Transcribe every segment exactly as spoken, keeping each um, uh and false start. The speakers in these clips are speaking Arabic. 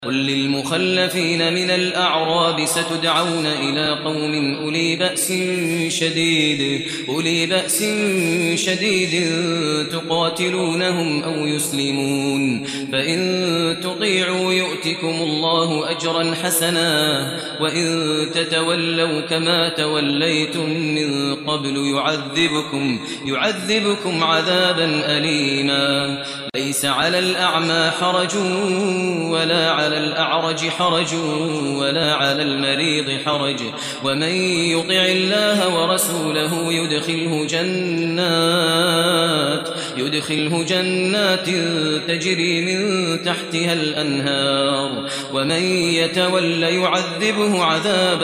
قل للمخلفين من الأعراب ستدعون إلى قوم أولي بأس شديد أولي بأس شديد تقاتلونهم أو يسلمون فإن تطيعوا يؤتكم الله أجرا حسنا وإن تتولوا كما توليتم من قبل يعذبكم يعذبكم عذابا أليما ليس على الأعمى حرج ولا على الأعرج حرج ولا على المريض حرج ومن يطع الله ورسوله يدخله جنات يدخله جنات تجري من تحتها الأنهار ومن يتول يعذبه عذابا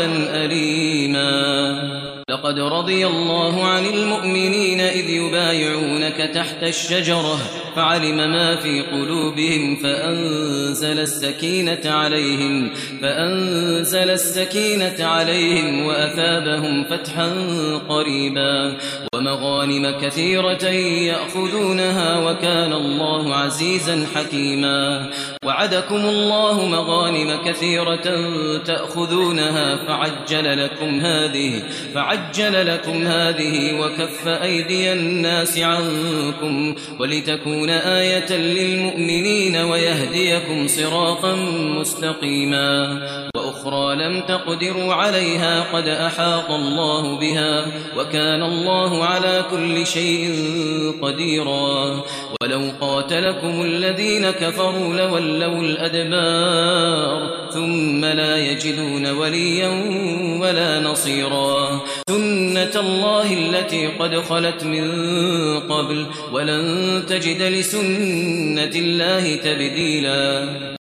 أليما لقد رضي الله عن المؤمنين إذ يبايعونك تحت الشجرة فعلم ما في قلوبهم فأنزل السكينة عليهم فأنزل السكينة عليهم وأثابهم فتحا قريبا ومغانم كثيرة يأخذونها وكان الله عزيزا حكيما وعدكم الله مغانم كثيرة تأخذونها فعجل لكم هذه فعجل لكم هذه وكف أيدي الناس عنكم ولتكون آية للمؤمنين ويهديكم صراطا مستقيما وأخرى لم تقدروا عليها قد أحاط الله بها وكان الله على كل شيء قديرا ولو قاتلكم الذين كفروا لولوا الأدبار ثم لا يجدون وليا ولا نصيرا سنة الله التي قد خلت من قبل ولن تجد لسنة الله تبديلا